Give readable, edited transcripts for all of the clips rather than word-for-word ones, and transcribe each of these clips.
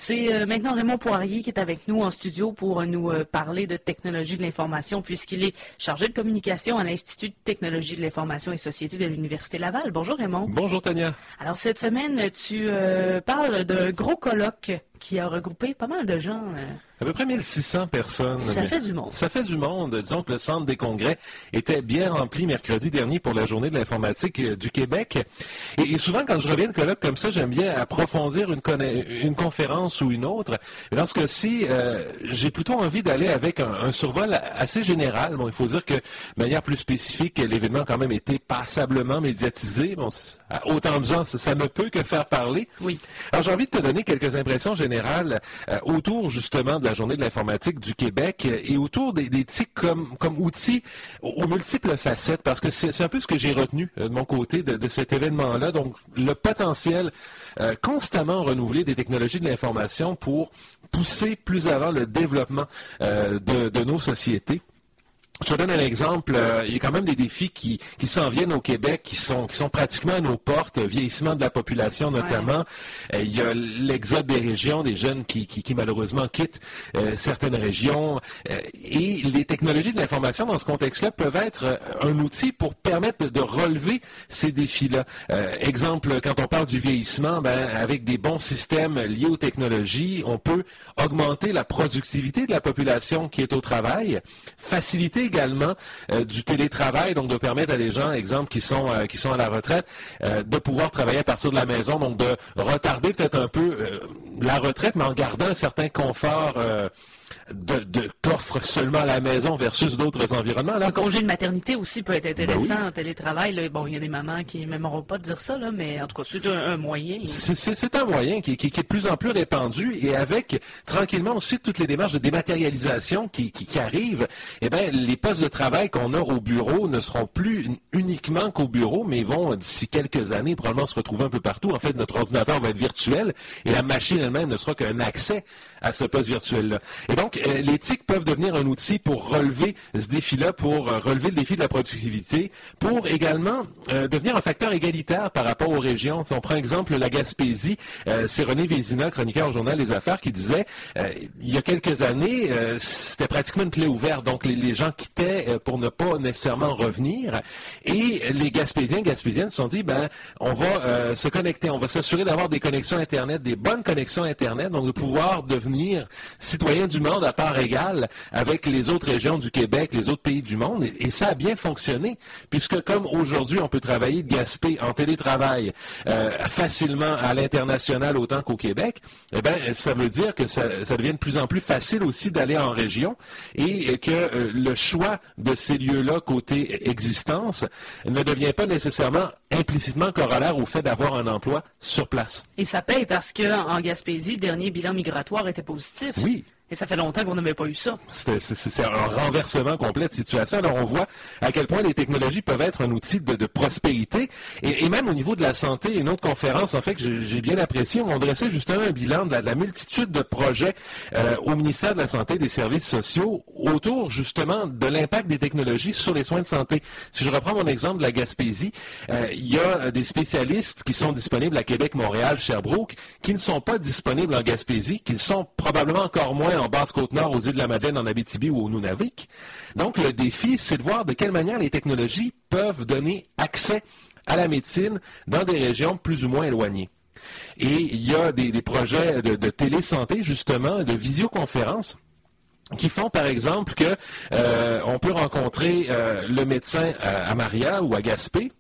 C'est maintenant Raymond Poirier qui est avec nous en studio pour nous parler de technologie de l'information, puisqu'il est chargé de communication à l'Institut de technologie de l'information et société de l'Université Laval. Bonjour Raymond. Bonjour Tania. Alors cette semaine, tu parles d'un gros colloque qui a regroupé pas mal de gens. À peu près 1600 personnes. Ça fait du monde. Ça fait du monde. Disons que le centre des congrès était bien rempli mercredi dernier pour la journée de l'informatique du Québec. Et souvent, quand je reviens de colloque comme ça, j'aime bien approfondir une conférence ou une autre. Et dans ce cas-ci, j'ai plutôt envie d'aller avec un survol assez général. Bon, il faut dire que, de manière plus spécifique, l'événement a quand même été passablement médiatisé. Bon, autant de gens, ça ne peut que faire parler. Oui. Alors, j'ai envie de te donner quelques impressions générales autour, justement, de la journée de l'informatique du Québec et autour des TIC comme outils aux multiples facettes, parce que c'est un peu ce que j'ai retenu de mon côté de cet événement-là. Donc, le potentiel constamment renouvelé des technologies de l'information pour pousser plus avant le développement de nos sociétés. Je te donne un exemple. Il y a quand même des défis qui s'en viennent au Québec, qui sont pratiquement à nos portes, vieillissement de la population notamment. Ouais. Il y a l'exode des régions, des jeunes qui malheureusement quittent certaines régions. Et les technologies de l'information dans ce contexte-là peuvent être un outil pour permettre de relever ces défis-là. Exemple, quand on parle du vieillissement, avec des bons systèmes liés aux technologies, on peut augmenter la productivité de la population qui est au travail, faciliter également du télétravail, donc de permettre à des gens, exemple, qui sont à la retraite, de pouvoir travailler à partir de la maison, donc de retarder peut-être un peu la retraite, mais en gardant un certain confort qu'offre seulement la maison versus d'autres environnements. Là. Le congé de maternité aussi peut être intéressant en télétravail. Là. Bon, il y a des mamans qui n'aimeront pas dire ça, là, mais en tout cas, c'est un moyen. C'est un moyen qui est de plus en plus répandu et avec, tranquillement aussi, toutes les démarches de dématérialisation qui arrivent, les postes de travail qu'on a au bureau ne seront plus uniquement qu'au bureau, mais vont, d'ici quelques années, probablement se retrouver un peu partout. En fait, notre ordinateur va être virtuel et la machine elle-même ne sera qu'un accès à ce poste virtuel-là. Et donc, les TIC peuvent devenir un outil pour relever ce défi-là, pour relever le défi de la productivité, pour également devenir un facteur égalitaire par rapport aux régions. Si on prend exemple la Gaspésie, c'est René Vézina, chroniqueur au Journal des Affaires, qui disait il y a quelques années, c'était pratiquement une plaie ouverte. Donc, les gens quittaient pour ne pas nécessairement revenir. Et les Gaspésiens, Gaspésiennes se sont dit, on va se connecter, on va s'assurer d'avoir des connexions Internet, des bonnes connexions Internet, donc de pouvoir devenir citoyens du monde à part égale avec les autres régions du Québec, les autres pays du monde. Et ça a bien fonctionné, puisque comme aujourd'hui, on peut travailler de Gaspé en télétravail facilement à l'international autant qu'au Québec, ça veut dire que ça devient de plus en plus facile aussi d'aller en région et que le choix de ces lieux-là côté existence ne devient pas nécessairement implicitement corollaire au fait d'avoir un emploi sur place. Et ça paye parce qu'en Gaspésie, le dernier bilan migratoire était positif. Oui. Et ça fait longtemps qu'on n'avait pas eu ça. C'est un renversement complet de situation. Alors, on voit à quel point les technologies peuvent être un outil de prospérité. Et même au niveau de la santé, une autre conférence, en fait, que j'ai bien appréciée, on dressait justement un bilan de la multitude de projets au ministère de la Santé et des Services sociaux autour, justement, de l'impact des technologies sur les soins de santé. Si je reprends mon exemple de la Gaspésie, il y a des spécialistes qui sont disponibles à Québec, Montréal, Sherbrooke, qui ne sont pas disponibles en Gaspésie, qui sont probablement encore moins en Basse-Côte-Nord, aux Îles-de-la-Madeleine, en Abitibi ou au Nunavik. Donc, le défi, c'est de voir de quelle manière les technologies peuvent donner accès à la médecine dans des régions plus ou moins éloignées. Et il y a des projets de télésanté, justement, de visioconférence, qui font, par exemple, que on peut rencontrer le médecin à Maria ou à Gaspé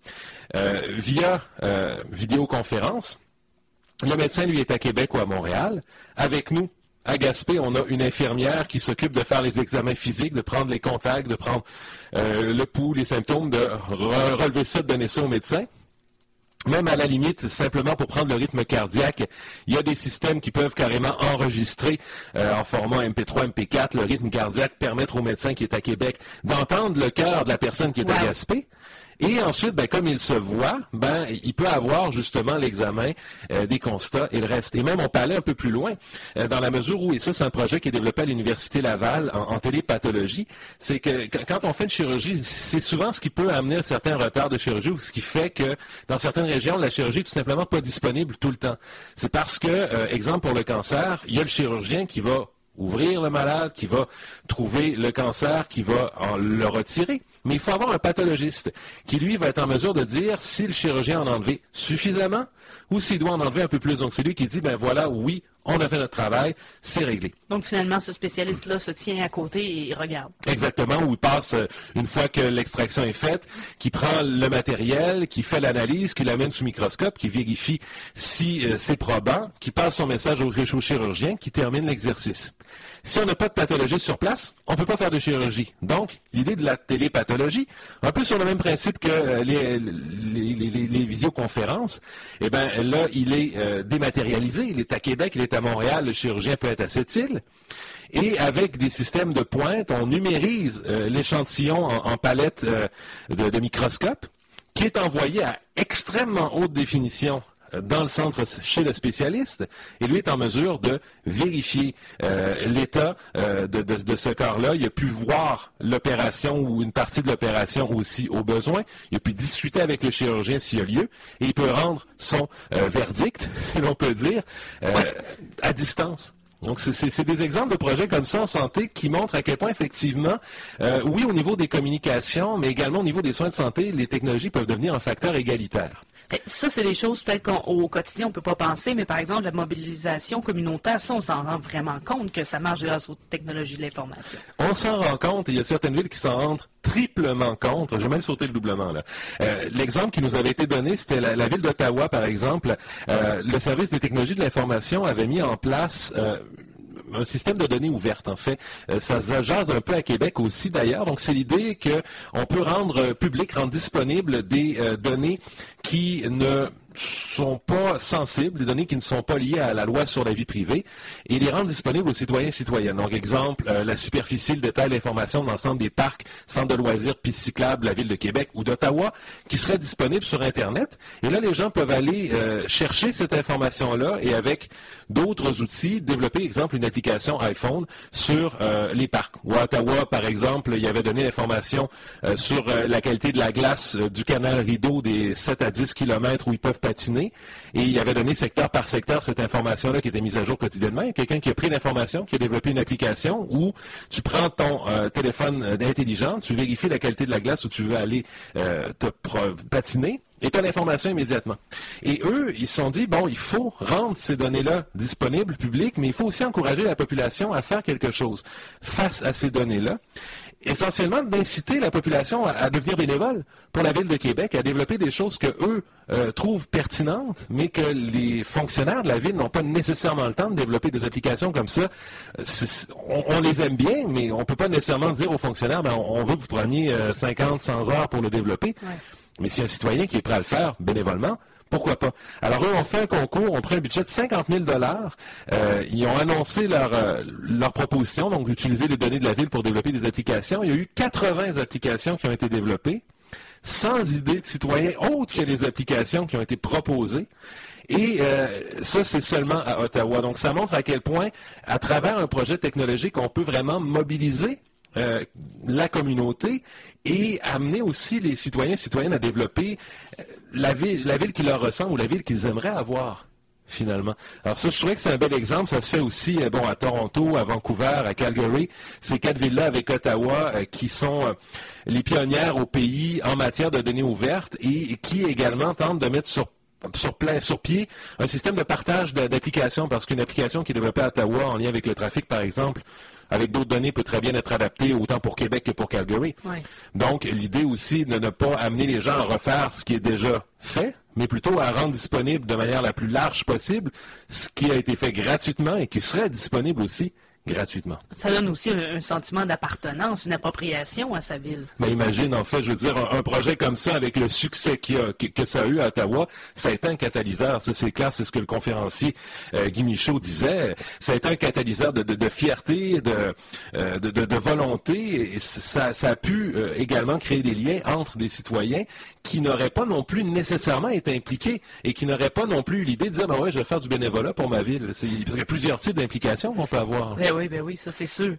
via vidéoconférence. Le médecin, lui, est à Québec ou à Montréal. Avec nous, à Gaspé, on a une infirmière qui s'occupe de faire les examens physiques, de prendre les contacts, de prendre le pouls, les symptômes, de relever ça, de donner ça au médecin. Même à la limite, simplement pour prendre le rythme cardiaque, il y a des systèmes qui peuvent carrément enregistrer en format MP3, MP4 le rythme cardiaque, permettre au médecin qui est à Québec d'entendre le cœur de la personne qui est à Gaspé. Et ensuite, comme il se voit, il peut avoir justement l'examen des constats et le reste. Et même, on peut aller un peu plus loin, dans la mesure où, et ça, c'est un projet qui est développé à l'Université Laval en télépathologie, c'est que quand on fait une chirurgie, c'est souvent ce qui peut amener un certain retard de chirurgie ou ce qui fait que dans certaines régions, la chirurgie est tout simplement pas disponible tout le temps. C'est parce que, exemple pour le cancer, il y a le chirurgien qui va ouvrir le malade, qui va trouver le cancer, qui va le retirer. Mais il faut avoir un pathologiste qui, lui, va être en mesure de dire si le chirurgien en a enlevé suffisamment ou s'il doit en enlever un peu plus. Donc, c'est lui qui dit, voilà, oui, on a fait notre travail, c'est réglé. Donc, finalement, ce spécialiste-là se tient à côté et regarde. Exactement, où il passe, une fois que l'extraction est faite, qui prend le matériel, qui fait l'analyse, qui l'amène sous microscope, qui vérifie si c'est probant, qui passe son message au chirurgien, qui termine l'exercice. Si on n'a pas de pathologiste sur place, on ne peut pas faire de chirurgie. Donc, l'idée de la télépathologie, un peu sur le même principe que les visioconférences, là, il est dématérialisé. Il est à Québec, il est à Montréal, le chirurgien peut être à Sept-Îles. Et avec des systèmes de pointe, on numérise l'échantillon en palette de microscope qui est envoyé à extrêmement haute définition dans le centre chez le spécialiste, et lui est en mesure de vérifier l'état de ce corps-là. Il a pu voir l'opération ou une partie de l'opération aussi au besoin. Il a pu discuter avec le chirurgien s'il y a lieu, et il peut rendre son verdict, si l'on peut dire, à distance. Donc, c'est des exemples de projets comme ça en santé qui montrent à quel point, effectivement, oui, au niveau des communications, mais également au niveau des soins de santé, les technologies peuvent devenir un facteur égalitaire. Ça, c'est des choses peut-être qu'au quotidien, on ne peut pas penser, mais par exemple, la mobilisation communautaire, ça, on s'en rend vraiment compte que ça marche grâce aux technologies de l'information. On s'en rend compte, et il y a certaines villes qui s'en rendent triplement compte. J'ai même sauté le doublement, là. L'exemple qui nous avait été donné, c'était la ville d'Ottawa, par exemple. Le service des technologies de l'information avait mis en place un système de données ouvertes, en fait. Ça jase un peu à Québec aussi, d'ailleurs. Donc, c'est l'idée qu'on peut rendre public, rendre disponible des données qui ne sont pas sensibles, des données qui ne sont pas liées à la loi sur la vie privée, et les rendre disponibles aux citoyens et citoyennes. Donc, exemple, la superficie, le détail, l'information dans l'ensemble des parcs, centres de loisirs, pistes cyclables, la ville de Québec ou d'Ottawa, qui serait disponible sur Internet. Et là, les gens peuvent aller chercher cette information-là et avec d'autres outils, développer, exemple, une application iPhone sur les parcs. Ou à Ottawa, par exemple, il y avait donné l'information sur la qualité de la glace du canal Rideau des 7 à 10 kilomètres où ils peuvent patiner, et il avait donné secteur par secteur cette information-là qui était mise à jour quotidiennement. Il y a quelqu'un qui a pris l'information, qui a développé une application où tu prends ton téléphone intelligent, tu vérifies la qualité de la glace où tu veux aller patiner, et tu as l'information immédiatement. Et eux, ils se sont dit, il faut rendre ces données-là disponibles, publiques, mais il faut aussi encourager la population à faire quelque chose face à ces données-là. Essentiellement d'inciter la population à devenir bénévole pour la Ville de Québec, à développer des choses que eux trouvent pertinentes, mais que les fonctionnaires de la Ville n'ont pas nécessairement le temps de développer des applications comme ça. On les aime bien, mais on ne peut pas nécessairement dire aux fonctionnaires, on veut que vous preniez 50, 100 heures pour le développer. Ouais. Mais si un citoyen qui est prêt à le faire bénévolement, pourquoi pas? Alors, eux ont fait un concours, ont pris un budget de 50 000 $. Ils ont annoncé leur proposition, donc d'utiliser les données de la ville pour développer des applications. Il y a eu 80 applications qui ont été développées, sans idée de citoyens autres que les applications qui ont été proposées. Et ça, c'est seulement à Ottawa. Donc, ça montre à quel point, à travers un projet technologique, on peut vraiment mobiliser la communauté et amener aussi les citoyens et citoyennes à développer la ville qui leur ressemble ou la ville qu'ils aimeraient avoir, finalement. Alors ça, je trouvais que c'est un bel exemple. Ça se fait aussi à Toronto, à Vancouver, à Calgary. Ces 4 villes-là avec Ottawa qui sont les pionnières au pays en matière de données ouvertes et qui également tentent de mettre sur pied un système de partage d'applications, parce qu'une application qui est développée à Ottawa en lien avec le trafic, par exemple, avec d'autres données, peut très bien être adaptée autant pour Québec que pour Calgary. Ouais. Donc, l'idée aussi de ne pas amener les gens à refaire ce qui est déjà fait, mais plutôt à rendre disponible de manière la plus large possible ce qui a été fait gratuitement et qui serait disponible aussi gratuitement. Ça donne aussi un sentiment d'appartenance, une appropriation à sa ville. Mais imagine, en fait, je veux dire, un projet comme ça, avec le succès que ça a eu à Ottawa, ça a été un catalyseur. Ça, c'est clair, c'est ce que le conférencier Guy Michaud disait. Ça a été un catalyseur de fierté, de volonté. Et ça a pu également créer des liens entre des citoyens qui n'auraient pas non plus nécessairement été impliqués et qui n'auraient pas non plus eu l'idée de dire, ben ouais, je vais faire du bénévolat pour ma ville. Il y a plusieurs types d'implications qu'on peut avoir. Ben oui, ça c'est sûr.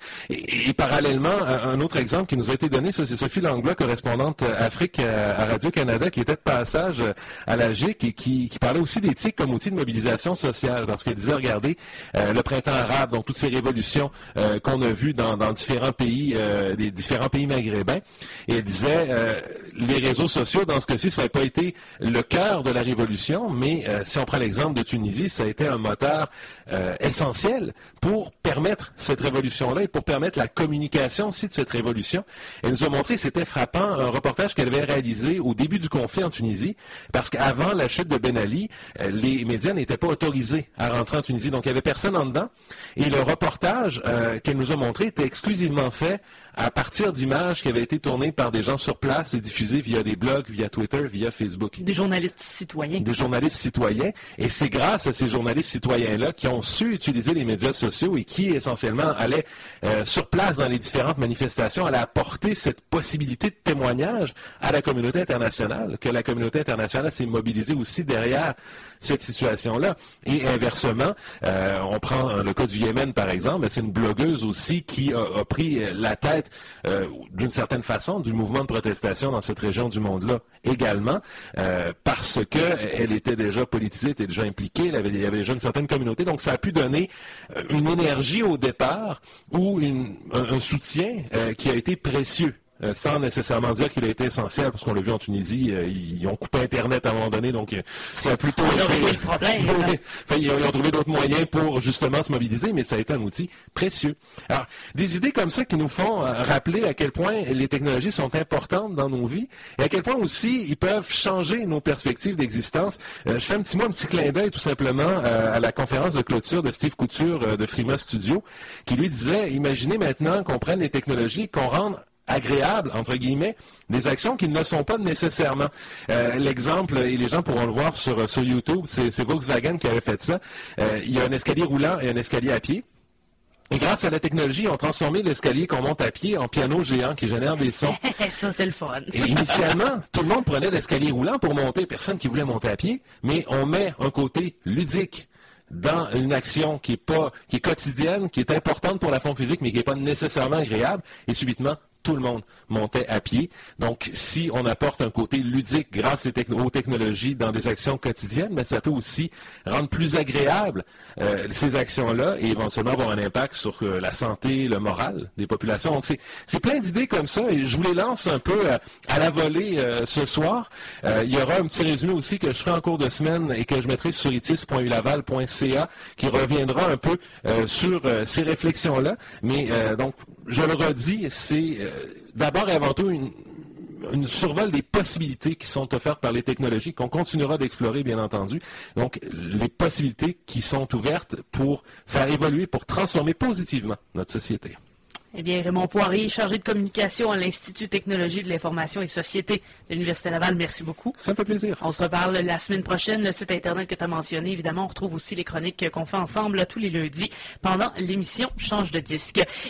Et parallèlement, un autre exemple qui nous a été donné, ça c'est Sophie Langlois, correspondante Afrique à Radio-Canada, qui était de passage à la GIC et qui parlait aussi d'éthique comme outil de mobilisation sociale, parce qu'elle disait, regardez, le printemps arabe, donc toutes ces révolutions qu'on a vues dans différents pays, des différents pays maghrébins, et elle disait, les réseaux sociaux, dans ce cas-ci, ça n'a pas été le cœur de la révolution, mais si on prend l'exemple de Tunisie, ça a été un moteur essentiel pour permettre cette révolution-là et pour permettre la communication aussi de cette révolution. Elle nous a montré, c'était frappant, un reportage qu'elle avait réalisé au début du conflit en Tunisie, parce qu'avant la chute de Ben Ali, les médias n'étaient pas autorisés à rentrer en Tunisie, donc il n'y avait personne en dedans. Et le reportage qu'elle nous a montré était exclusivement fait à partir d'images qui avaient été tournées par des gens sur place et diffusées via des blogs, via Twitter, via Facebook. Des journalistes citoyens. Des journalistes citoyens. Et c'est grâce à ces journalistes citoyens-là qui ont su utiliser les médias sociaux et qui, essentiellement, allaient sur place dans les différentes manifestations, allaient apporter cette possibilité de témoignage à la communauté internationale, que la communauté internationale s'est mobilisée aussi derrière cette situation-là. Et inversement, on prend le cas du Yémen, par exemple, c'est une blogueuse aussi qui a pris la tête d'une certaine façon du mouvement de protestation dans cette région du monde-là également, parce qu'elle était déjà politisée, était déjà impliquée, il y avait déjà une certaine communauté, donc ça a pu donner une énergie au départ ou un soutien qui a été précieux. Sans nécessairement dire qu'il a été essentiel, parce qu'on l'a vu en Tunisie, ils ont coupé Internet à un moment donné, donc ça a plutôt été... le problème. Ils ont trouvé d'autres moyens pour justement se mobiliser, mais ça a été un outil précieux. Alors, des idées comme ça qui nous font rappeler à quel point les technologies sont importantes dans nos vies, et à quel point aussi ils peuvent changer nos perspectives d'existence. Je fais un petit clin d'œil tout simplement à la conférence de clôture de Steve Couture de Frima Studio, qui lui disait, imaginez maintenant qu'on prenne les technologies, qu'on rende agréables, entre guillemets, des actions qui ne le sont pas nécessairement. L'exemple, et les gens pourront le voir sur YouTube, c'est Volkswagen qui avait fait ça. Il y a un escalier roulant et un escalier à pied. Et grâce à la technologie, ils ont transformé l'escalier qu'on monte à pied en piano géant qui génère des sons. Ça, c'est le fun. Et initialement, tout le monde prenait l'escalier roulant pour monter. Personne qui voulait monter à pied, mais on met un côté ludique dans une action qui est quotidienne, qui est importante pour la forme physique, mais qui n'est pas nécessairement agréable, et subitement, tout le monde montait à pied. Donc, si on apporte un côté ludique grâce aux technologies dans des actions quotidiennes, mais ça peut aussi rendre plus agréable ces actions-là et éventuellement avoir un impact sur la santé, le moral des populations. Donc, c'est plein d'idées comme ça et je vous les lance un peu à la volée ce soir. Il y aura un petit résumé aussi que je ferai en cours de semaine et que je mettrai sur itis.ulaval.ca qui reviendra un peu sur ces réflexions-là. Mais donc, je le redis, c'est d'abord et avant tout une survol des possibilités qui sont offertes par les technologies, qu'on continuera d'explorer, bien entendu. Donc, les possibilités qui sont ouvertes pour faire évoluer, pour transformer positivement notre société. Eh bien, Raymond Poirier, chargé de communication à l'Institut Technologie de l'Information et Société de l'Université Laval, merci beaucoup. Ça me fait plaisir. On se reparle la semaine prochaine. Le site Internet que tu as mentionné, évidemment, on retrouve aussi les chroniques qu'on fait ensemble tous les lundis pendant l'émission Change de disque.